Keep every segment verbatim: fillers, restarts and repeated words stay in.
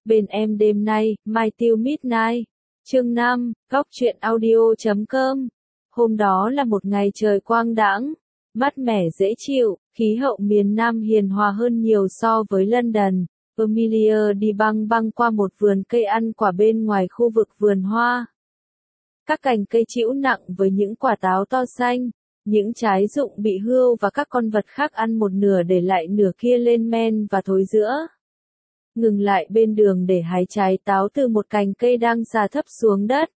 Bên em đêm nay, My Till Midnight. Chương năm, góc truyện audio chấm com. Hôm đó là một ngày trời quang đãng, mát mẻ dễ chịu, khí hậu miền Nam hiền hòa hơn nhiều so với London. Amelia đi băng băng qua một vườn cây ăn quả bên ngoài khu vực vườn hoa. Các cành cây trĩu nặng với những quả táo to xanh, những trái rụng bị hươu và các con vật khác ăn một nửa để lại nửa kia lên men và thối rữa. Ngừng lại bên đường để hái trái táo từ một cành cây đang già thấp xuống đất.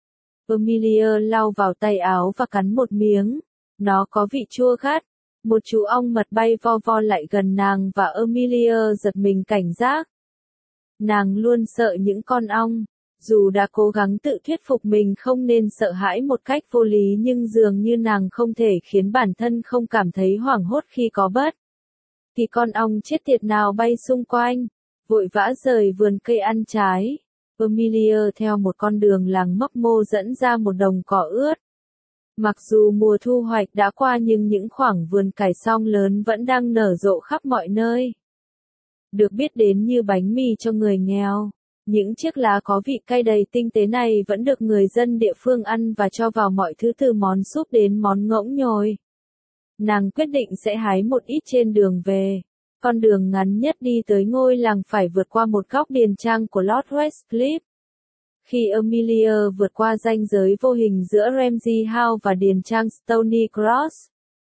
Amelia lau vào tay áo và cắn một miếng. Nó có vị chua khát. Một chú ong mật bay vo vo lại gần nàng và Amelia giật mình cảnh giác. Nàng luôn sợ những con ong. Dù đã cố gắng tự thuyết phục mình không nên sợ hãi một cách vô lý nhưng dường như nàng không thể khiến bản thân không cảm thấy hoảng hốt khi có bất kỳ con ong chết tiệt nào bay xung quanh. Vội vã rời vườn cây ăn trái, Amelia theo một con đường làng mấp mô dẫn ra một đồng cỏ ướt. Mặc dù mùa thu hoạch đã qua nhưng những khoảng vườn cải song lớn vẫn đang nở rộ khắp mọi nơi. Được biết đến như bánh mì cho người nghèo, những chiếc lá có vị cay đầy tinh tế này vẫn được người dân địa phương ăn và cho vào mọi thứ từ món súp đến món ngỗng nhồi. Nàng quyết định sẽ hái một ít trên đường về. Con đường ngắn nhất đi tới ngôi làng phải vượt qua một góc điền trang của Lord Westcliff. Khi Amelia vượt qua ranh giới vô hình giữa Ramsey House và điền trang Stony Cross,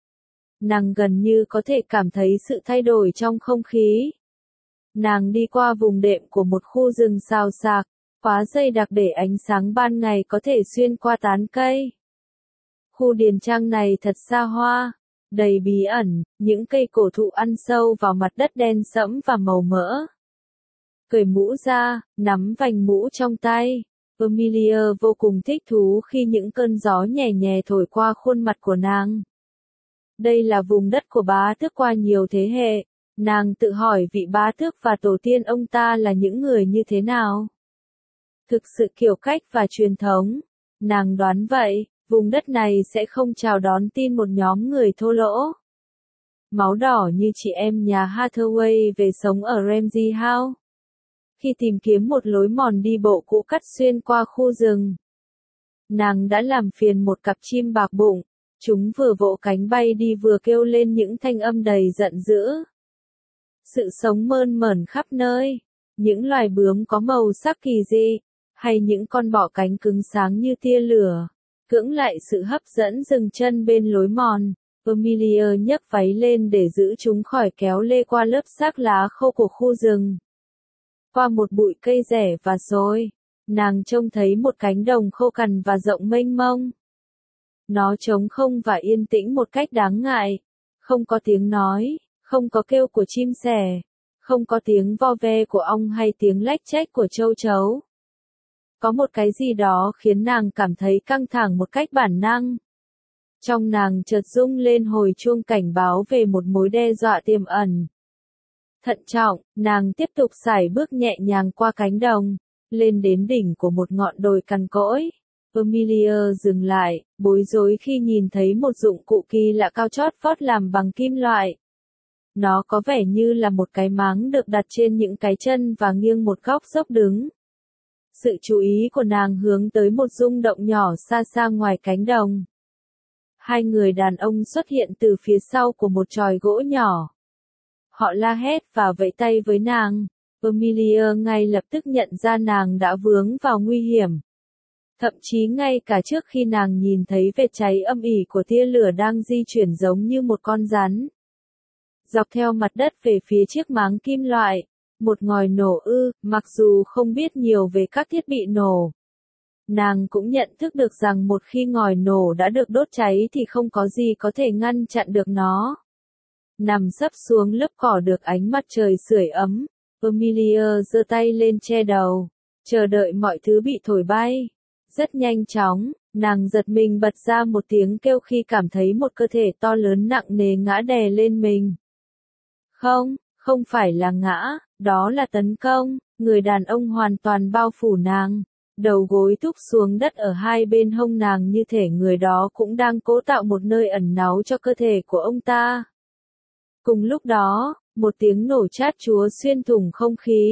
nàng gần như có thể cảm thấy sự thay đổi trong không khí. Nàng đi qua vùng đệm của một khu rừng xào xạc, quá dày đặc để ánh sáng ban ngày có thể xuyên qua tán cây. Khu điền trang này thật xa hoa, đầy bí ẩn, những cây cổ thụ ăn sâu vào mặt đất đen sẫm và màu mỡ. Cởi mũ ra, nắm vành mũ trong tay, Amelia vô cùng thích thú khi những cơn gió nhẹ nhẹ thổi qua khuôn mặt của nàng. Đây là vùng đất của bá tước qua nhiều thế hệ, nàng tự hỏi vị bá tước và tổ tiên ông ta là những người như thế nào. Thực sự kiểu cách và truyền thống, nàng đoán vậy. Vùng đất này sẽ không chào đón tin một nhóm người thô lỗ, máu đỏ như chị em nhà Hathaway về sống ở Ramsey House. Khi tìm kiếm một lối mòn đi bộ cũ cắt xuyên qua khu rừng, nàng đã làm phiền một cặp chim bạc bụng. Chúng vừa vỗ cánh bay đi vừa kêu lên những thanh âm đầy giận dữ. Sự sống mơn mởn khắp nơi, những loài bướm có màu sắc kỳ dị, hay những con bọ cánh cứng sáng như tia lửa. Cưỡng lại sự hấp dẫn dừng chân bên lối mòn, Amelia nhấc váy lên để giữ chúng khỏi kéo lê qua lớp xác lá khô của khu rừng. Qua một bụi cây rẻ và xôi, nàng trông thấy một cánh đồng khô cằn và rộng mênh mông. Nó trống không và yên tĩnh một cách đáng ngại, không có tiếng nói, không có kêu của chim sẻ, không có tiếng vo ve của ong hay tiếng lách chách của châu chấu. Có một cái gì đó khiến nàng cảm thấy căng thẳng một cách bản năng. Trong nàng chợt rung lên hồi chuông cảnh báo về một mối đe dọa tiềm ẩn. Thận trọng, nàng tiếp tục sải bước nhẹ nhàng qua cánh đồng, lên đến đỉnh của một ngọn đồi cằn cỗi. Amelia dừng lại, bối rối khi nhìn thấy một dụng cụ kỳ lạ cao chót vót làm bằng kim loại. Nó có vẻ như là một cái máng được đặt trên những cái chân và nghiêng một góc dốc đứng. Sự chú ý của nàng hướng tới một rung động nhỏ xa xa ngoài cánh đồng. Hai người đàn ông xuất hiện từ phía sau của một chòi gỗ nhỏ. Họ la hét và vẫy tay với nàng. Amelia ngay lập tức nhận ra nàng đã vướng vào nguy hiểm. Thậm chí ngay cả trước khi nàng nhìn thấy vệt cháy âm ỉ của tia lửa đang di chuyển giống như một con rắn. Dọc theo mặt đất về phía chiếc máng kim loại. Một ngòi nổ ư, mặc dù không biết nhiều về các thiết bị nổ. Nàng cũng nhận thức được rằng một khi ngòi nổ đã được đốt cháy thì không có gì có thể ngăn chặn được nó. Nằm sấp xuống lớp cỏ được ánh mặt trời sưởi ấm, Amelia giơ tay lên che đầu, chờ đợi mọi thứ bị thổi bay. Rất nhanh chóng, nàng giật mình bật ra một tiếng kêu khi cảm thấy một cơ thể to lớn nặng nề ngã đè lên mình. Không, không phải là ngã. Đó là tấn công, người đàn ông hoàn toàn bao phủ nàng, đầu gối thúc xuống đất ở hai bên hông nàng như thể người đó cũng đang cố tạo một nơi ẩn náu cho cơ thể của ông ta. Cùng lúc đó, một tiếng nổ chát chúa xuyên thủng không khí,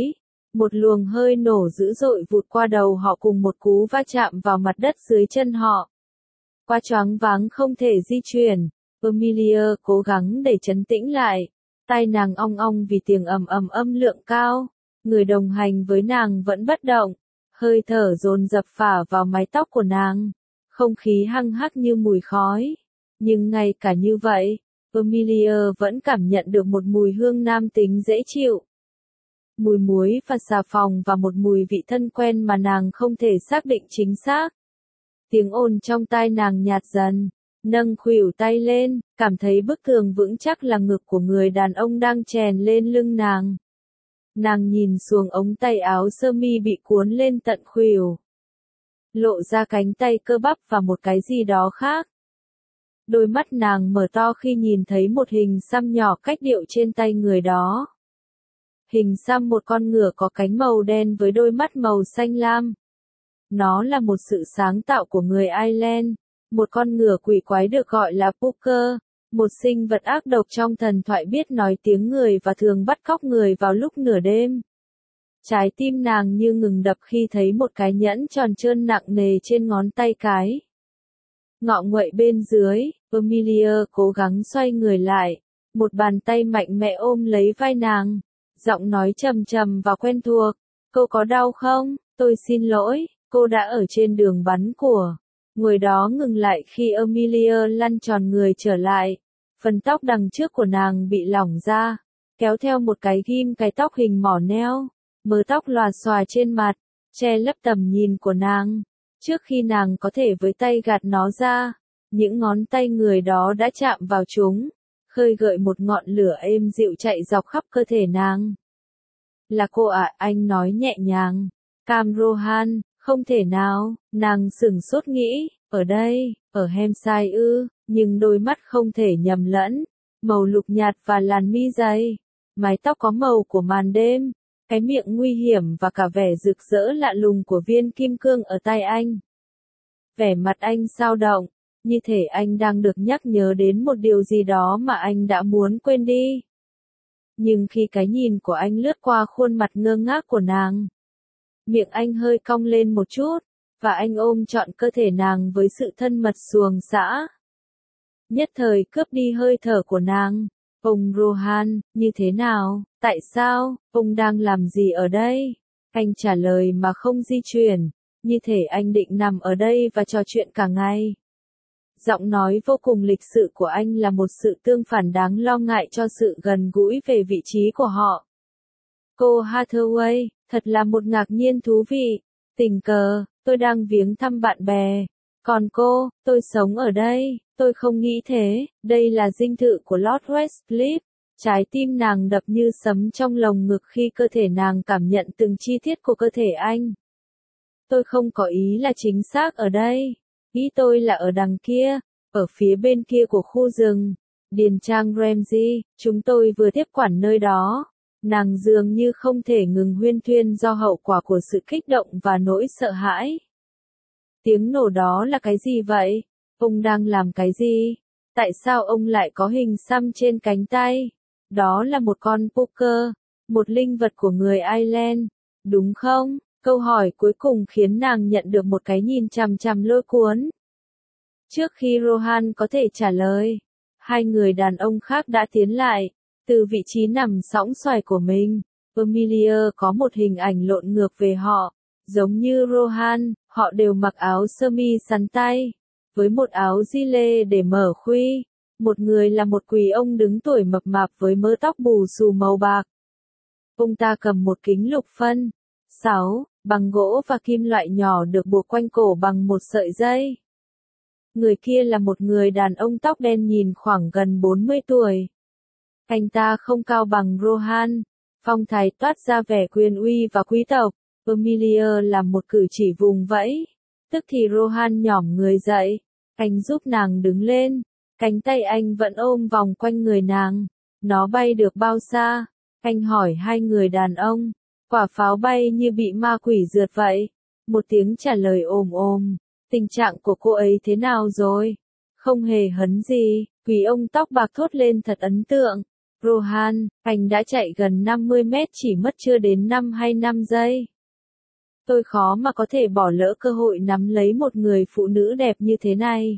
Một luồng hơi nổ dữ dội vụt qua đầu họ cùng một cú va chạm vào mặt đất dưới chân họ. Qua choáng váng không thể di chuyển, Amelia cố gắng để trấn tĩnh lại. Tai nàng ong ong vì tiếng ầm ầm âm lượng cao. Người đồng hành với nàng vẫn bất động. Hơi thở dồn dập phả vào mái tóc của nàng. Không khí hăng hắc như mùi khói. Nhưng ngay cả như vậy, Amelia vẫn cảm nhận được một mùi hương nam tính dễ chịu. Mùi muối và xà phòng và một mùi vị thân quen mà nàng không thể xác định chính xác. Tiếng ồn trong tai nàng nhạt dần, nâng khuỷu tay lên, cảm thấy bức tường vững chắc là ngực của người đàn ông đang chèn lên lưng nàng. Nàng nhìn xuống ống tay áo sơ mi bị cuốn lên tận khuỷu. Lộ ra cánh tay cơ bắp và một cái gì đó khác. Đôi mắt nàng mở to khi nhìn thấy một hình xăm nhỏ cách điệu trên tay người đó. Hình xăm một con ngựa có cánh màu đen với đôi mắt màu xanh lam. Nó là một sự sáng tạo của người Ireland. Một con ngựa quỷ quái được gọi là Pucker, một sinh vật ác độc trong thần thoại biết nói tiếng người và thường bắt cóc người vào lúc nửa đêm. Trái tim nàng như ngừng đập khi thấy một cái nhẫn tròn trơn nặng nề trên ngón tay cái. Ngọ nguậy bên dưới, Amelia cố gắng xoay người lại. Một bàn tay mạnh mẽ ôm lấy vai nàng. Giọng nói trầm trầm và quen thuộc. Cô có đau không? Tôi xin lỗi, cô đã ở trên đường bắn của. Người đó ngừng lại khi Amelia lăn tròn người trở lại. Phần tóc đằng trước của nàng bị lỏng ra, kéo theo một cái ghim cái tóc hình mỏ neo. Mớ tóc lòa xòa trên mặt, che lấp tầm nhìn của nàng. Trước khi nàng có thể với tay gạt nó ra, những ngón tay người đó đã chạm vào chúng, khơi gợi một ngọn lửa êm dịu chạy dọc khắp cơ thể nàng. Là cô ạ, à, anh nói nhẹ nhàng. Cam Rohan, không thể nào, nàng sửng sốt nghĩ, ở đây, ở Hampshire ư, nhưng đôi mắt không thể nhầm lẫn, màu lục nhạt và làn mi dày, mái tóc có màu của màn đêm, cái miệng nguy hiểm và cả vẻ rực rỡ lạ lùng của viên kim cương ở tay anh. Vẻ mặt anh dao động, như thể anh đang được nhắc nhớ đến một điều gì đó mà anh đã muốn quên đi. Nhưng khi cái nhìn của anh lướt qua khuôn mặt ngơ ngác của nàng, miệng anh hơi cong lên một chút, và anh ôm trọn cơ thể nàng với sự thân mật xuồng xã. Nhất thời cướp đi hơi thở của nàng. Ông Rohan, như thế nào? Tại sao? Ông đang làm gì ở đây? Anh trả lời mà không di chuyển, như thể anh định nằm ở đây và trò chuyện cả ngày. Giọng nói vô cùng lịch sự của anh là một sự tương phản đáng lo ngại cho sự gần gũi về vị trí của họ. Cô Hathaway, thật là một ngạc nhiên thú vị. Tình cờ, tôi đang viếng thăm bạn bè. Còn cô, tôi sống ở đây, tôi không nghĩ thế, đây là dinh thự của Lord Westcliff. Trái tim nàng đập như sấm trong lồng ngực khi cơ thể nàng cảm nhận từng chi tiết của cơ thể anh. Tôi không có ý là chính xác ở đây, ý tôi là ở đằng kia, ở phía bên kia của khu rừng. Điền trang Ramsey, chúng tôi vừa tiếp quản nơi đó. Nàng dường như không thể ngừng huyên thuyên do hậu quả của sự kích động và nỗi sợ hãi. Tiếng nổ đó là cái gì vậy? Ông đang làm cái gì? Tại sao ông lại có hình xăm trên cánh tay? Đó là một con Pucker, một linh vật của người Ireland, đúng không? Câu hỏi cuối cùng khiến nàng nhận được một cái nhìn chằm chằm lôi cuốn. Trước khi Rohan có thể trả lời, hai người đàn ông khác đã tiến lại, từ vị trí nằm sõng xoài của mình. Amelia có một hình ảnh lộn ngược về họ, giống như Rohan, họ đều mặc áo sơ mi sắn tay, với một áo gilet để mở khuy. Một người là một quỳ ông đứng tuổi mập mạp với mớ tóc bù xù màu bạc. Ông ta cầm một kính lục phân, sáu, bằng gỗ và kim loại nhỏ được buộc quanh cổ bằng một sợi dây. Người kia là một người đàn ông tóc đen nhìn khoảng gần bốn mươi tuổi. Anh ta không cao bằng Rohan, phong thái toát ra vẻ quyền uy và quý tộc. Amelia làm một cử chỉ vùng vẫy, tức thì Rohan nhỏm người dậy, anh giúp nàng đứng lên, cánh tay anh vẫn ôm vòng quanh người nàng. Nó bay được bao xa? Anh hỏi hai người đàn ông. Quả pháo bay như bị ma quỷ rượt vậy. Một tiếng trả lời ồm ồm. Tình trạng của cô ấy thế nào rồi? Không hề hấn gì, quỷ ông tóc bạc thốt lên thật ấn tượng. Rohan, anh đã chạy gần năm mươi mét chỉ mất chưa đến năm hay năm giây. Tôi khó mà có thể bỏ lỡ cơ hội nắm lấy một người phụ nữ đẹp như thế này.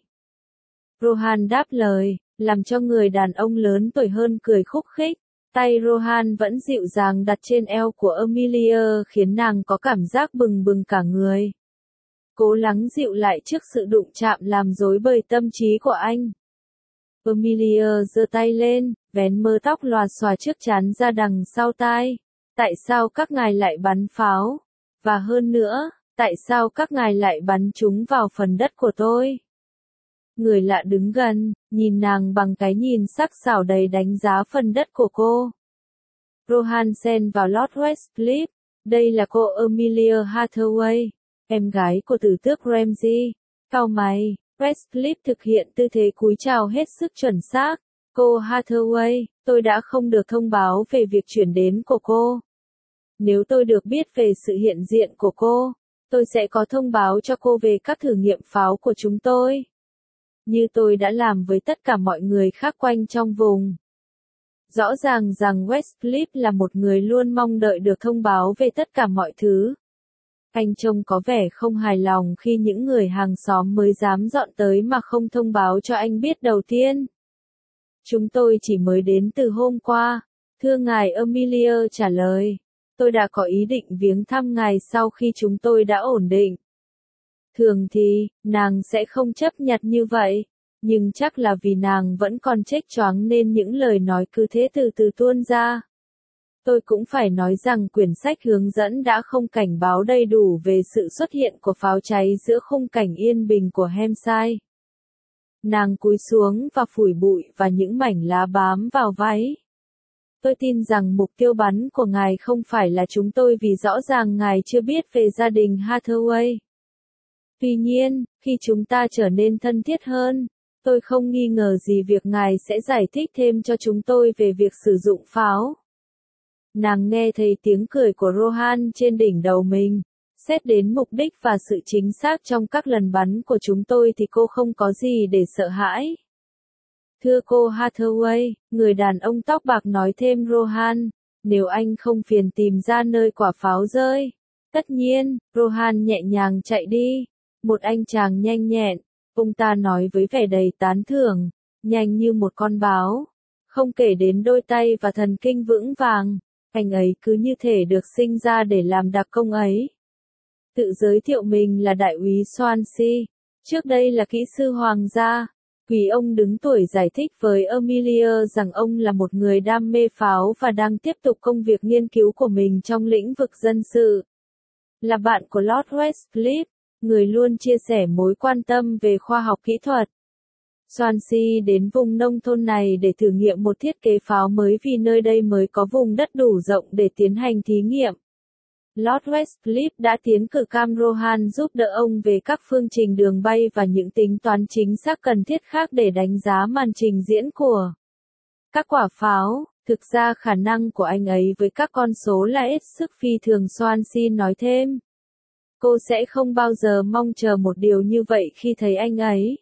Rohan đáp lời, làm cho người đàn ông lớn tuổi hơn cười khúc khích. Tay Rohan vẫn dịu dàng đặt trên eo của Amelia khiến nàng có cảm giác bừng bừng cả người. Cố lắng dịu lại trước sự đụng chạm làm rối bời tâm trí của anh. Amelia giơ tay lên, vén mớ tóc lòa xòa trước trán ra đằng sau tai. Tại sao các ngài lại bắn pháo? Và hơn nữa, tại sao các ngài lại bắn chúng vào phần đất của tôi? Người lạ đứng gần, nhìn nàng bằng cái nhìn sắc sảo đầy đánh giá phần đất của cô. Rohan xen vào Lord Westcliff, đây là cô Amelia Hathaway, em gái của tử tước Ramsay. Cau mày, Westcliff thực hiện tư thế cúi chào hết sức chuẩn xác. Cô Hathaway, tôi đã không được thông báo về việc chuyển đến của cô. Nếu tôi được biết về sự hiện diện của cô, tôi sẽ có thông báo cho cô về các thử nghiệm pháo của chúng tôi. Như tôi đã làm với tất cả mọi người khác quanh trong vùng. Rõ ràng rằng Westcliff là một người luôn mong đợi được thông báo về tất cả mọi thứ. Anh trông có vẻ không hài lòng khi những người hàng xóm mới dám dọn tới mà không thông báo cho anh biết đầu tiên. Chúng tôi chỉ mới đến từ hôm qua, thưa ngài, Amelia trả lời. Tôi đã có ý định viếng thăm ngài sau khi chúng tôi đã ổn định. Thường thì, nàng sẽ không chấp nhận như vậy, nhưng chắc là vì nàng vẫn còn chếch choáng nên những lời nói cứ thế từ từ tuôn ra. Tôi cũng phải nói rằng quyển sách hướng dẫn đã không cảnh báo đầy đủ về sự xuất hiện của pháo cháy giữa khung cảnh yên bình của Hampshire. Nàng cúi xuống và phủi bụi và những mảnh lá bám vào váy. Tôi tin rằng mục tiêu bắn của ngài không phải là chúng tôi vì rõ ràng ngài chưa biết về gia đình Hathaway. Tuy nhiên, khi chúng ta trở nên thân thiết hơn, tôi không nghi ngờ gì việc ngài sẽ giải thích thêm cho chúng tôi về việc sử dụng pháo. Nàng nghe thấy tiếng cười của Rohan trên đỉnh đầu mình. Xét đến mục đích và sự chính xác trong các lần bắn của chúng tôi thì cô không có gì để sợ hãi. Thưa cô Hathaway, người đàn ông tóc bạc nói thêm Rohan, nếu anh không phiền tìm ra nơi quả pháo rơi. Tất nhiên, Rohan nhẹ nhàng chạy đi. Một anh chàng nhanh nhẹn, ông ta nói với vẻ đầy tán thưởng, nhanh như một con báo. Không kể đến đôi tay và thần kinh vững vàng, anh ấy cứ như thể được sinh ra để làm đặc công ấy. Tự giới thiệu mình là đại úy Swansea, trước đây là kỹ sư hoàng gia. Quý ông đứng tuổi giải thích với Amelia rằng ông là một người đam mê pháo và đang tiếp tục công việc nghiên cứu của mình trong lĩnh vực dân sự. Là bạn của Lord Westcliff, người luôn chia sẻ mối quan tâm về khoa học kỹ thuật. Swansea đến vùng nông thôn này để thử nghiệm một thiết kế pháo mới vì nơi đây mới có vùng đất đủ rộng để tiến hành thí nghiệm. Lord Westcliff đã tiến cử Cam Rohan giúp đỡ ông về các phương trình đường bay và những tính toán chính xác cần thiết khác để đánh giá màn trình diễn của các quả pháo. Thực ra khả năng của anh ấy với các con số là hết sức phi thường, Swansea nói thêm. Cô sẽ không bao giờ mong chờ một điều như vậy khi thấy anh ấy.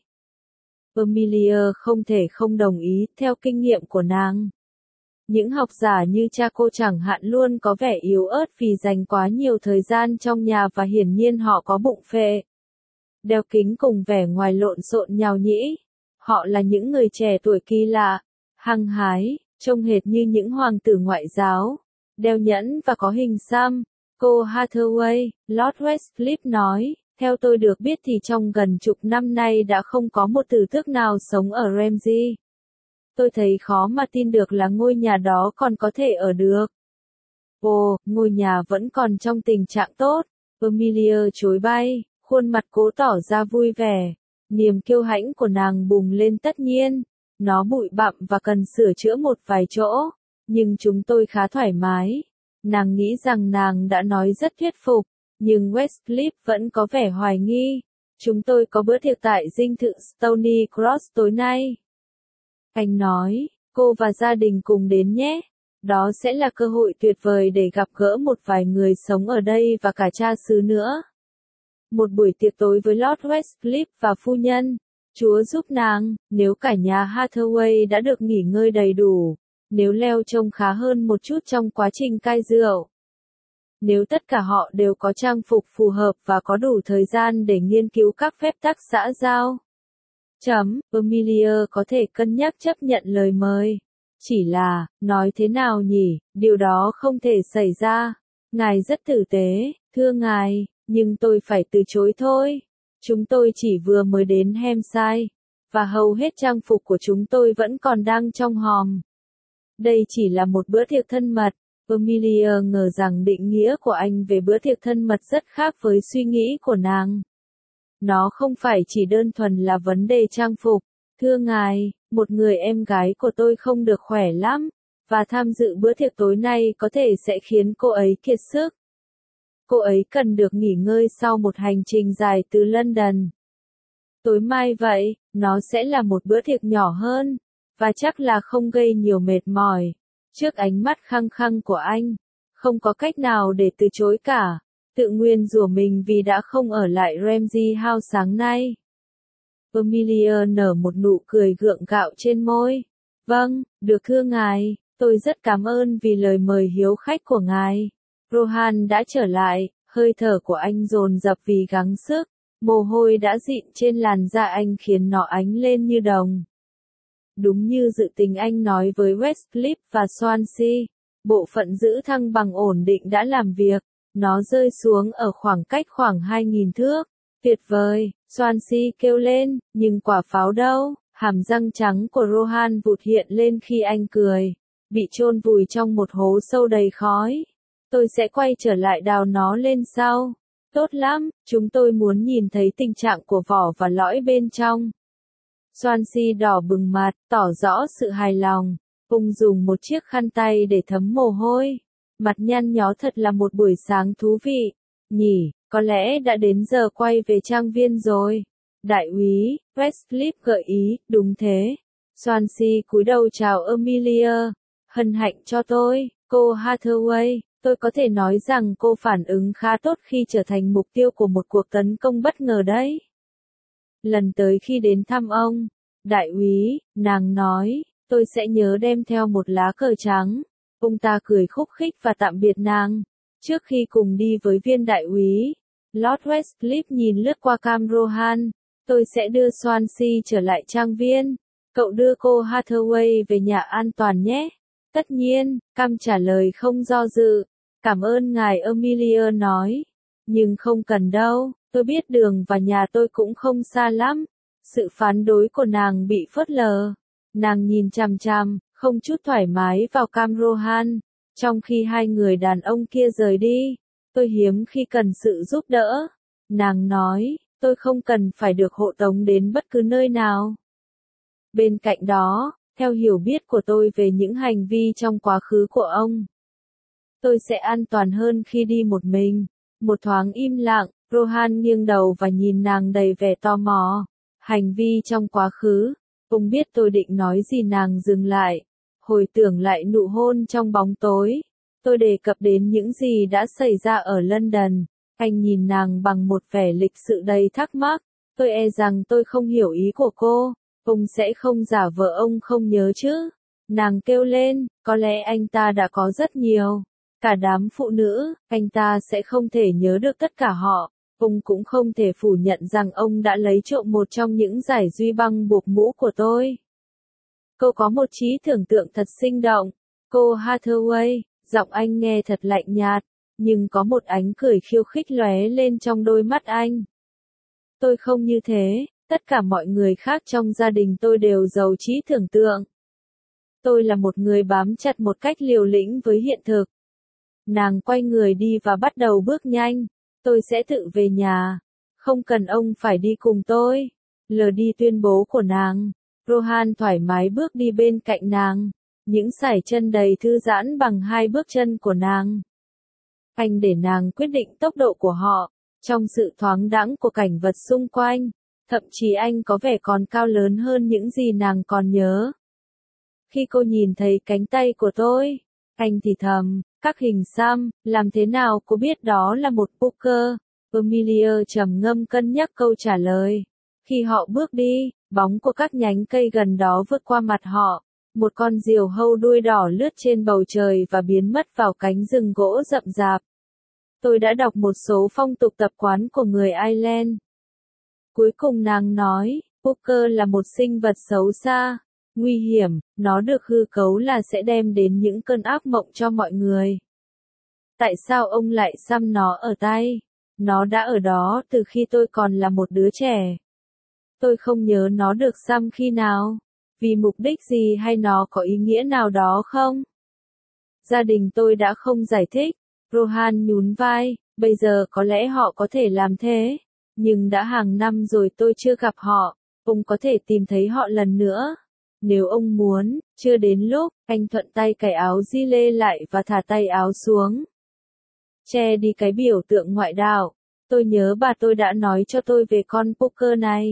Amelia không thể không đồng ý, theo kinh nghiệm của nàng. Những học giả như cha cô chẳng hạn luôn có vẻ yếu ớt vì dành quá nhiều thời gian trong nhà và hiển nhiên họ có bụng phệ. Đeo kính cùng vẻ ngoài lộn xộn nhào nhĩ. Họ là những người trẻ tuổi kỳ lạ, hăng hái, trông hệt như những hoàng tử ngoại giáo, đeo nhẫn và có hình xăm. Cô Hathaway, Lord Westcliff nói, theo tôi được biết thì trong gần chục năm nay đã không có một tử tước nào sống ở Ramsay. Tôi thấy khó mà tin được là ngôi nhà đó còn có thể ở được. Ồ, ngôi nhà vẫn còn trong tình trạng tốt. Amelia chối bay, khuôn mặt cố tỏ ra vui vẻ. Niềm kiêu hãnh của nàng bùng lên, tất nhiên. Nó bụi bặm và cần sửa chữa một vài chỗ. Nhưng chúng tôi khá thoải mái. Nàng nghĩ rằng nàng đã nói rất thuyết phục. Nhưng Westcliff vẫn có vẻ hoài nghi. Chúng tôi có bữa tiệc tại dinh thự Stony Cross tối nay. Anh nói, cô và gia đình cùng đến nhé. Đó sẽ là cơ hội tuyệt vời để gặp gỡ một vài người sống ở đây và cả cha xứ nữa. Một buổi tiệc tối với Lord Westcliff và phu nhân. Chúa giúp nàng, nếu cả nhà Hathaway đã được nghỉ ngơi đầy đủ. Nếu Leo trông khá hơn một chút trong quá trình cai rượu. Nếu tất cả họ đều có trang phục phù hợp và có đủ thời gian để nghiên cứu các phép tắc xã giao. Chấm, Amelia có thể cân nhắc chấp nhận lời mời. Chỉ là, nói thế nào nhỉ, điều đó không thể xảy ra. Ngài rất tử tế, thưa ngài, nhưng tôi phải từ chối thôi. Chúng tôi chỉ vừa mới đến Hampshire, và hầu hết trang phục của chúng tôi vẫn còn đang trong hòm. Đây chỉ là một bữa tiệc thân mật. Amelia ngờ rằng định nghĩa của anh về bữa tiệc thân mật rất khác với suy nghĩ của nàng. Nó không phải chỉ đơn thuần là vấn đề trang phục. Thưa ngài, một người em gái của tôi không được khỏe lắm, và tham dự bữa tiệc tối nay có thể sẽ khiến cô ấy kiệt sức. Cô ấy cần được nghỉ ngơi sau một hành trình dài từ London. Tối mai vậy, nó sẽ là một bữa tiệc nhỏ hơn, và chắc là không gây nhiều mệt mỏi. Trước ánh mắt khăng khăng của anh, không có cách nào để từ chối cả, tự nguyên rủa mình vì đã không ở lại Ramsay House sáng nay. Amelia nở một nụ cười gượng gạo trên môi. Vâng, được thưa ngài, tôi rất cảm ơn vì lời mời hiếu khách của ngài. Rohan đã trở lại, hơi thở của anh dồn dập vì gắng sức, mồ hôi đã dịn trên làn da anh khiến nó ánh lên như đồng. Đúng như dự tính anh nói với Westcliff và Swansea, bộ phận giữ thăng bằng ổn định đã làm việc, nó rơi xuống ở khoảng cách khoảng hai nghìn thước. Tuyệt vời, Swansea kêu lên, nhưng quả pháo đâu? Hàm răng trắng của Rohan vụt hiện lên khi anh cười, bị chôn vùi trong một hố sâu đầy khói. Tôi sẽ quay trở lại đào nó lên sau. Tốt lắm, chúng tôi muốn nhìn thấy tình trạng của vỏ và lõi bên trong. Swansea đỏ bừng mặt, tỏ rõ sự hài lòng. Ông dùng một chiếc khăn tay để thấm mồ hôi. Mặt nhăn nhó thật là một buổi sáng thú vị. Nhỉ, có lẽ đã đến giờ quay về trang viên rồi. Đại úy, Westcliff gợi ý, đúng thế. Swansea cúi đầu chào Amelia. Hân hạnh cho tôi, cô Hathaway. Tôi có thể nói rằng cô phản ứng khá tốt khi trở thành mục tiêu của một cuộc tấn công bất ngờ đấy. Lần tới khi đến thăm ông, đại úy, nàng nói, tôi sẽ nhớ đem theo một lá cờ trắng. Ông ta cười khúc khích và tạm biệt nàng. Trước khi cùng đi với viên đại úy, Lord Westcliff nhìn lướt qua Cam Rohan. Tôi sẽ đưa Swansea trở lại trang viên. Cậu đưa cô Hathaway về nhà an toàn nhé. Tất nhiên, Cam trả lời không do dự. Cảm ơn ngài, Amelia nói. Nhưng không cần đâu, tôi biết đường và nhà tôi cũng không xa lắm. Sự phản đối của nàng bị phớt lờ. Nàng nhìn chằm chằm, không chút thoải mái vào Cam Rohan. Trong khi hai người đàn ông kia rời đi, tôi hiếm khi cần sự giúp đỡ. Nàng nói, tôi không cần phải được hộ tống đến bất cứ nơi nào. Bên cạnh đó, theo hiểu biết của tôi về những hành vi trong quá khứ của ông, tôi sẽ an toàn hơn khi đi một mình. Một thoáng im lặng, Rohan nghiêng đầu và nhìn nàng đầy vẻ tò mò. Hành vi trong quá khứ, ông biết tôi định nói gì. Nàng dừng lại, hồi tưởng lại nụ hôn trong bóng tối. Tôi đề cập đến những gì đã xảy ra ở London. Anh nhìn nàng bằng một vẻ lịch sự đầy thắc mắc. Tôi e rằng tôi không hiểu ý của cô. Ông sẽ không giả vờ ông không nhớ chứ? Nàng kêu lên, có lẽ anh ta đã có rất nhiều. Cả đám phụ nữ, anh ta sẽ không thể nhớ được tất cả họ. Ông cũng không thể phủ nhận rằng ông đã lấy trộm một trong những giải duy băng buộc mũ của tôi. Cô có một trí tưởng tượng thật sinh động. Cô Hathaway, giọng anh nghe thật lạnh nhạt, nhưng có một ánh cười khiêu khích lóe lên trong đôi mắt anh. Tôi không như thế, tất cả mọi người khác trong gia đình tôi đều giàu trí tưởng tượng. Tôi là một người bám chặt một cách liều lĩnh với hiện thực. Nàng quay người đi và bắt đầu bước nhanh. Tôi sẽ tự về nhà. Không cần ông phải đi cùng tôi. Lờ đi tuyên bố của nàng. Rohan thoải mái bước đi bên cạnh nàng. Những sải chân đầy thư giãn bằng hai bước chân của nàng. Anh để nàng quyết định tốc độ của họ. Trong sự thoáng đãng của cảnh vật xung quanh. Thậm chí anh có vẻ còn cao lớn hơn những gì nàng còn nhớ. Khi cô nhìn thấy cánh tay của tôi, anh thì thầm, các hình xăm, làm thế nào cô biết đó là một poker? Amelia trầm ngâm cân nhắc câu trả lời. Khi họ bước đi, bóng của các nhánh cây gần đó vượt qua mặt họ. Một con diều hâu đuôi đỏ lướt trên bầu trời và biến mất vào cánh rừng gỗ rậm rạp. Tôi đã đọc một số phong tục tập quán của người Ireland. Cuối cùng nàng nói, Booker là một sinh vật xấu xa, nguy hiểm, nó được hư cấu là sẽ đem đến những cơn ác mộng cho mọi người. Tại sao ông lại xăm nó ở tay? Nó đã ở đó từ khi tôi còn là một đứa trẻ. Tôi không nhớ nó được xăm khi nào. Vì mục đích gì hay nó có ý nghĩa nào đó không? Gia đình tôi đã không giải thích. Rohan nhún vai, bây giờ có lẽ họ có thể làm thế. Nhưng đã hàng năm rồi tôi chưa gặp họ. Ông có thể tìm thấy họ lần nữa. Nếu ông muốn, chưa đến lúc, anh thuận tay cài áo di lê lại và thả tay áo xuống. Che đi cái biểu tượng ngoại đạo. Tôi nhớ bà tôi đã nói cho tôi về con Booker này.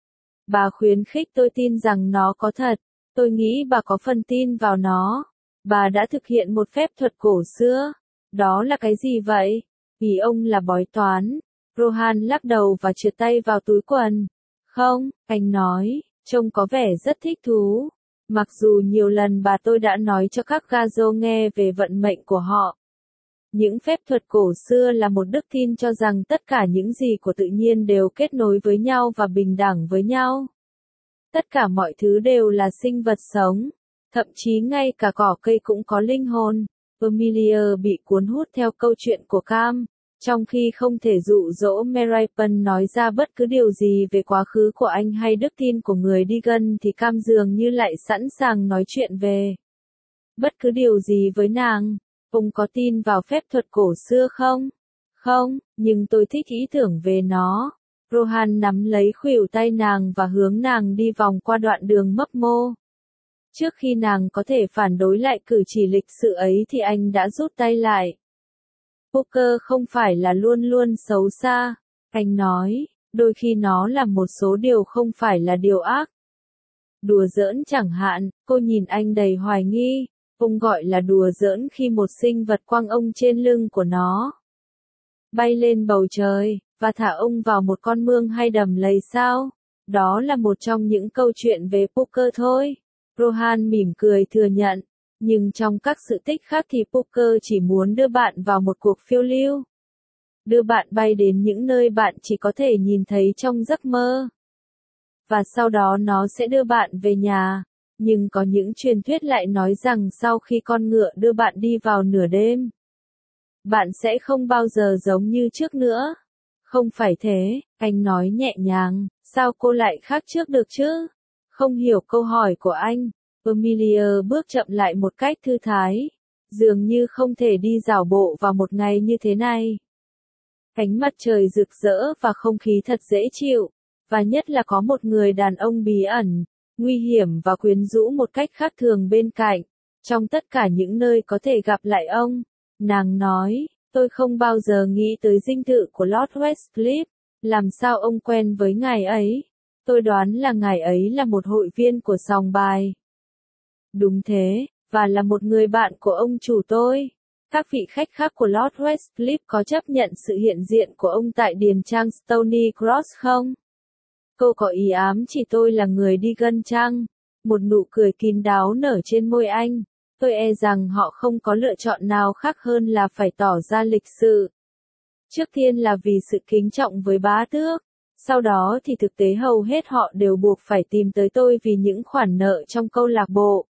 Bà khuyến khích tôi tin rằng nó có thật. Tôi nghĩ bà có phần tin vào nó. Bà đã thực hiện một phép thuật cổ xưa. Đó là cái gì vậy? Vì ông là bói toán. Rohan lắc đầu và trượt tay vào túi quần. Không, anh nói, trông có vẻ rất thích thú. Mặc dù nhiều lần bà tôi đã nói cho các Gazo nghe về vận mệnh của họ. Những phép thuật cổ xưa là một đức tin cho rằng tất cả những gì của tự nhiên đều kết nối với nhau và bình đẳng với nhau. Tất cả mọi thứ đều là sinh vật sống. Thậm chí ngay cả cỏ cây cũng có linh hồn. Emilia bị cuốn hút theo câu chuyện của Cam, trong khi không thể dụ dỗ Merapen nói ra bất cứ điều gì về quá khứ của anh hay đức tin của người Deegan thì Cam dường như lại sẵn sàng nói chuyện về bất cứ điều gì với nàng. Ông có tin vào phép thuật cổ xưa không? Không, nhưng tôi thích ý tưởng về nó. Rohan nắm lấy khuỷu tay nàng và hướng nàng đi vòng qua đoạn đường mấp mô. Trước khi nàng có thể phản đối lại cử chỉ lịch sự ấy thì anh đã rút tay lại. Booker không phải là luôn luôn xấu xa, anh nói, đôi khi nó làm một số điều không phải là điều ác. Đùa giỡn chẳng hạn, cô nhìn anh đầy hoài nghi, ông gọi là đùa giỡn khi một sinh vật quăng ông trên lưng của nó. Bay lên bầu trời, và thả ông vào một con mương hay đầm lầy sao? Đó là một trong những câu chuyện về Booker thôi. Rohan mỉm cười thừa nhận, nhưng trong các sự tích khác thì Booker chỉ muốn đưa bạn vào một cuộc phiêu lưu. Đưa bạn bay đến những nơi bạn chỉ có thể nhìn thấy trong giấc mơ. Và sau đó nó sẽ đưa bạn về nhà. Nhưng có những truyền thuyết lại nói rằng sau khi con ngựa đưa bạn đi vào nửa đêm, bạn sẽ không bao giờ giống như trước nữa. Không phải thế, anh nói nhẹ nhàng, sao cô lại khác trước được chứ? Không hiểu câu hỏi của anh. Emilia bước chậm lại một cách thư thái. Dường như không thể đi dạo bộ vào một ngày như thế này. Ánh mặt trời rực rỡ và không khí thật dễ chịu. Và nhất là có một người đàn ông bí ẩn, nguy hiểm và quyến rũ một cách khác thường bên cạnh. Trong tất cả những nơi có thể gặp lại ông, nàng nói, tôi không bao giờ nghĩ tới dinh thự của Lord Westcliff. Làm sao ông quen với ngài ấy? Tôi đoán là ngài ấy là một hội viên của sòng bài. Đúng thế, và là một người bạn của ông chủ tôi. Các vị khách khác của Lord Westcliff có chấp nhận sự hiện diện của ông tại điền trang Stony Cross không? Cô có ý ám chỉ tôi là người đi gân chăng? Một nụ cười kín đáo nở trên môi anh. Tôi e rằng họ không có lựa chọn nào khác hơn là phải tỏ ra lịch sự. Trước tiên là vì sự kính trọng với bá tước. Sau đó thì thực tế hầu hết họ đều buộc phải tìm tới tôi vì những khoản nợ trong câu lạc bộ.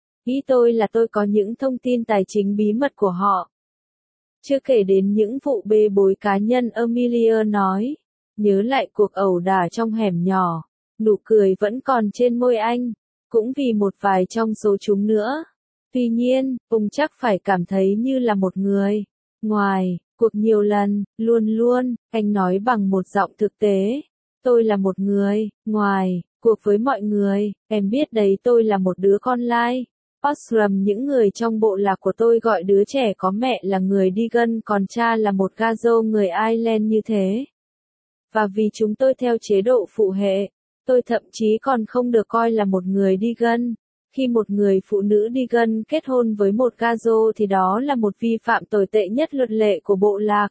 Ý tôi là tôi có những thông tin tài chính bí mật của họ. Chưa kể đến những vụ bê bối cá nhân, Emilia nói. Nhớ lại cuộc ẩu đả trong hẻm nhỏ. Nụ cười vẫn còn trên môi anh. Cũng vì một vài trong số chúng nữa. Tuy nhiên, ông chắc phải cảm thấy như là một người ngoài cuộc nhiều lần, luôn luôn, anh nói bằng một giọng thực tế. Tôi là một người ngoài cuộc với mọi người, em biết đấy, tôi là một đứa con lai. Osram, những người trong bộ lạc của tôi gọi đứa trẻ có mẹ là người Deegan còn cha là một Gazo người Ireland như thế. Và vì chúng tôi theo chế độ phụ hệ, tôi thậm chí còn không được coi là một người Deegan. Khi một người phụ nữ Deegan kết hôn với một Gazo thì đó là một vi phạm tồi tệ nhất luật lệ của bộ lạc.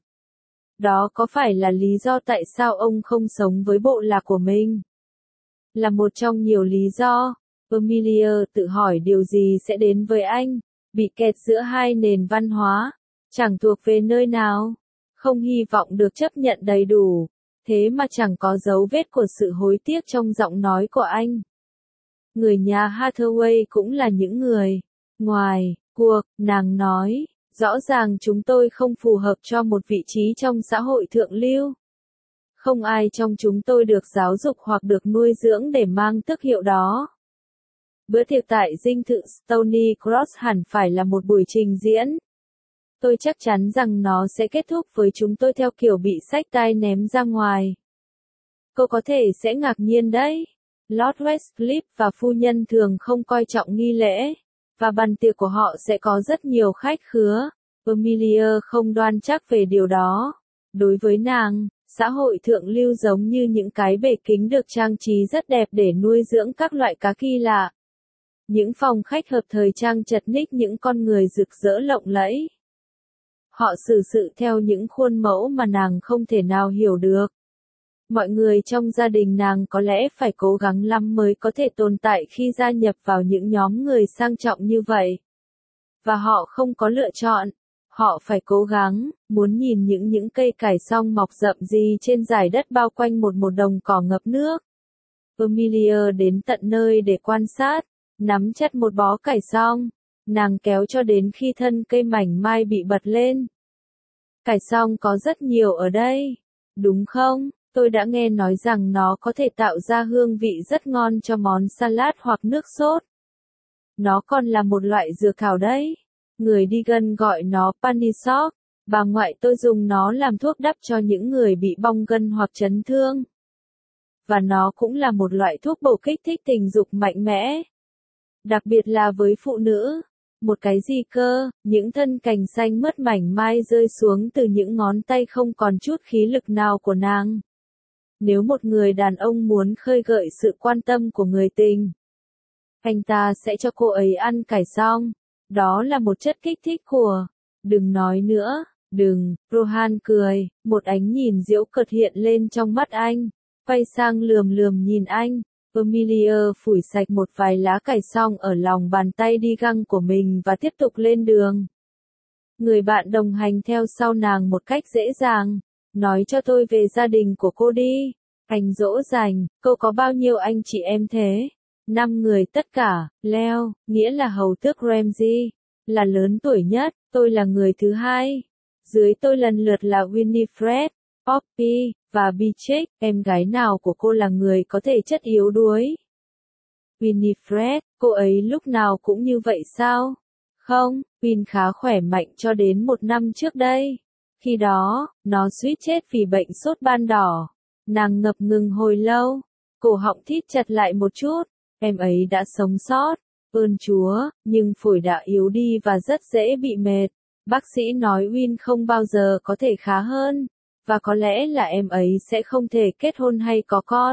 Đó có phải là lý do tại sao ông không sống với bộ lạc của mình? Là một trong nhiều lý do. Emilia tự hỏi điều gì sẽ đến với anh, bị kẹt giữa hai nền văn hóa, chẳng thuộc về nơi nào, không hy vọng được chấp nhận đầy đủ, thế mà chẳng có dấu vết của sự hối tiếc trong giọng nói của anh. Người nhà Hathaway cũng là những người ngoài cuộc, nàng nói, rõ ràng chúng tôi không phù hợp cho một vị trí trong xã hội thượng lưu. Không ai trong chúng tôi được giáo dục hoặc được nuôi dưỡng để mang tước hiệu đó. Bữa tiệc tại dinh thự Stony Cross hẳn phải là một buổi trình diễn. Tôi chắc chắn rằng nó sẽ kết thúc với chúng tôi theo kiểu bị xách tai ném ra ngoài. Cô có thể sẽ ngạc nhiên đấy. Lord Westcliff và phu nhân thường không coi trọng nghi lễ, và bàn tiệc của họ sẽ có rất nhiều khách khứa. Emilia không đoan chắc về điều đó. Đối với nàng, xã hội thượng lưu giống như những cái bể kính được trang trí rất đẹp để nuôi dưỡng các loại cá kỳ lạ. Những phòng khách hợp thời trang chật ních những con người rực rỡ lộng lẫy. Họ xử sự theo những khuôn mẫu mà nàng không thể nào hiểu được. Mọi người trong gia đình nàng có lẽ phải cố gắng lắm mới có thể tồn tại khi gia nhập vào những nhóm người sang trọng như vậy. Và họ không có lựa chọn. Họ phải cố gắng, muốn nhìn những những cây cải song mọc rậm rì trên dải đất bao quanh một một đồng cỏ ngập nước. Emilia đến tận nơi để quan sát, nắm chặt một bó cải song. Nàng kéo cho đến khi thân cây mảnh mai bị bật lên. Cải song có rất nhiều ở đây, đúng không? Tôi đã nghe nói rằng nó có thể tạo ra hương vị rất ngon cho món salad hoặc nước sốt. Nó còn là một loại dừa thảo đấy. Người đi gần gọi nó panisok. Bà ngoại tôi dùng nó làm thuốc đắp cho những người bị bong gân hoặc chấn thương. Và nó cũng là một loại thuốc bổ kích thích tình dục mạnh mẽ. Đặc biệt là với phụ nữ. Một cái gì cơ, những thân cành xanh mướt mảnh mai rơi xuống từ những ngón tay không còn chút khí lực nào của nàng. Nếu một người đàn ông muốn khơi gợi sự quan tâm của người tình, anh ta sẽ cho cô ấy ăn cải song. Đó là một chất kích thích của. Đừng nói nữa, đừng, Rohan cười, một ánh nhìn giễu cợt hiện lên trong mắt anh, quay sang lườm lườm nhìn anh. Emilia phủi sạch một vài lá cải song ở lòng bàn tay đi găng của mình và tiếp tục lên đường. Người bạn đồng hành theo sau nàng một cách dễ dàng. Nói cho tôi về gia đình của cô đi. Anh dỗ dành, cô có bao nhiêu anh chị em thế? Năm người tất cả. Leo, nghĩa là hầu tước Ramsay, là lớn tuổi nhất, tôi là người thứ hai. Dưới tôi lần lượt là Winifred, Poppy, và Beatrix. Em gái nào của cô là người có thể chất yếu đuối? Winifred, cô ấy lúc nào cũng như vậy sao? Không, Win khá khỏe mạnh cho đến một năm trước đây. Khi đó, nó suýt chết vì bệnh sốt ban đỏ. Nàng ngập ngừng hồi lâu, cổ họng thít chặt lại một chút. Em ấy đã sống sót, ơn Chúa, nhưng phổi đã yếu đi và rất dễ bị mệt. Bác sĩ nói Win không bao giờ có thể khá hơn, và có lẽ là em ấy sẽ không thể kết hôn hay có con.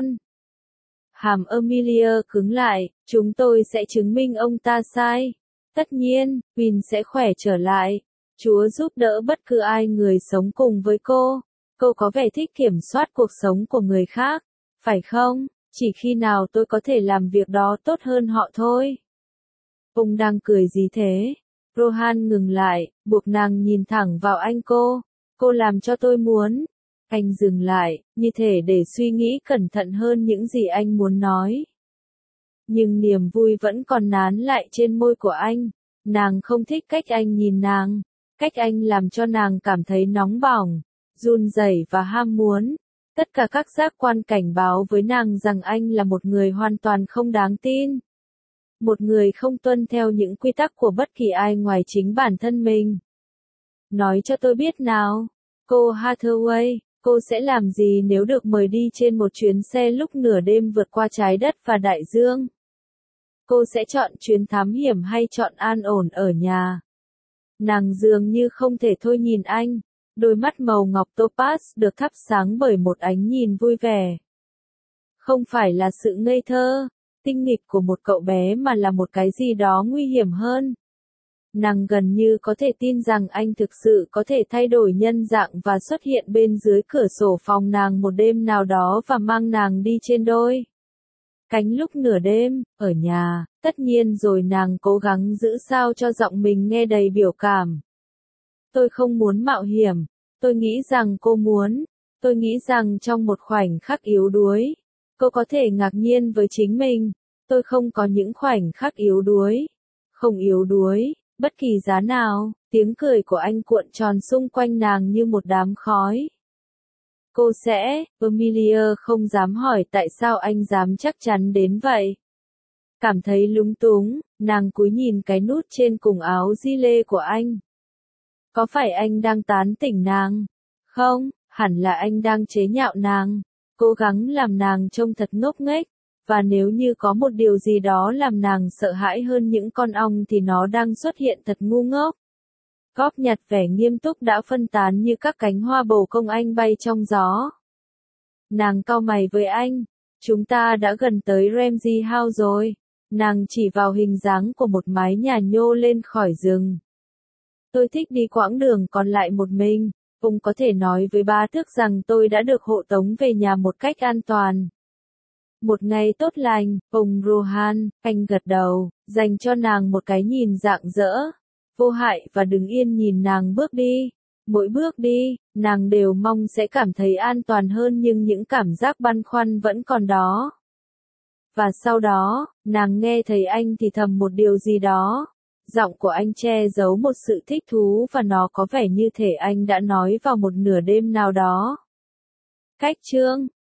Hàm Emilia cứng lại, chúng tôi sẽ chứng minh ông ta sai. Tất nhiên, Win sẽ khỏe trở lại. Chúa giúp đỡ bất cứ ai người sống cùng với cô. Cô có vẻ thích kiểm soát cuộc sống của người khác, phải không? Chỉ khi nào tôi có thể làm việc đó tốt hơn họ thôi. Ông đang cười gì thế? Rohan ngừng lại, buộc nàng nhìn thẳng vào anh cô. Cô làm cho tôi muốn. Anh dừng lại, như thể để suy nghĩ cẩn thận hơn những gì anh muốn nói. Nhưng niềm vui vẫn còn nán lại trên môi của anh. Nàng không thích cách anh nhìn nàng. Cách anh làm cho nàng cảm thấy nóng bỏng, run rẩy và ham muốn. Tất cả các giác quan cảnh báo với nàng rằng anh là một người hoàn toàn không đáng tin. Một người không tuân theo những quy tắc của bất kỳ ai ngoài chính bản thân mình. Nói cho tôi biết nào, cô Hathaway, cô sẽ làm gì nếu được mời đi trên một chuyến xe lúc nửa đêm vượt qua trái đất và đại dương? Cô sẽ chọn chuyến thám hiểm hay chọn an ổn ở nhà? Nàng dường như không thể thôi nhìn anh. Đôi mắt màu ngọc topaz được thắp sáng bởi một ánh nhìn vui vẻ. Không phải là sự ngây thơ, tinh nghịch của một cậu bé mà là một cái gì đó nguy hiểm hơn. Nàng gần như có thể tin rằng anh thực sự có thể thay đổi nhân dạng và xuất hiện bên dưới cửa sổ phòng nàng một đêm nào đó và mang nàng đi trên đôi Cánh lúc nửa đêm, ở nhà, tất nhiên rồi nàng cố gắng giữ sao cho giọng mình nghe đầy biểu cảm. Tôi không muốn mạo hiểm, tôi nghĩ rằng cô muốn, tôi nghĩ rằng trong một khoảnh khắc yếu đuối, cô có thể ngạc nhiên với chính mình, tôi không có những khoảnh khắc yếu đuối, không yếu đuối, bất kỳ giá nào, tiếng cười của anh cuộn tròn xung quanh nàng như một đám khói. Cô sẽ, Amelia không dám hỏi tại sao anh dám chắc chắn đến vậy. Cảm thấy lúng túng, nàng cúi nhìn cái nút trên cùng áo gilet của anh. Có phải anh đang tán tỉnh nàng? Không, hẳn là anh đang chế nhạo nàng, cố gắng làm nàng trông thật ngốc nghếch, và nếu như có một điều gì đó làm nàng sợ hãi hơn những con ong thì nó đang xuất hiện thật ngu ngốc. Góp nhặt vẻ nghiêm túc đã phân tán như các cánh hoa bồ công anh bay trong gió. Nàng cau mày với anh, chúng ta đã gần tới Ramsey House rồi. Nàng chỉ vào hình dáng của một mái nhà nhô lên khỏi rừng. Tôi thích đi quãng đường còn lại một mình, ông có thể nói với bá tước rằng tôi đã được hộ tống về nhà một cách an toàn. Một ngày tốt lành, ông Rohan, anh gật đầu, dành cho nàng một cái nhìn rạng rỡ, vô hại và đứng yên nhìn nàng bước đi. Mỗi bước đi, nàng đều mong sẽ cảm thấy an toàn hơn nhưng những cảm giác băn khoăn vẫn còn đó. Và sau đó, nàng nghe thấy anh thì thầm một điều gì đó. Giọng của anh che giấu một sự thích thú và nó có vẻ như thể anh đã nói vào một nửa đêm nào đó. Cách chương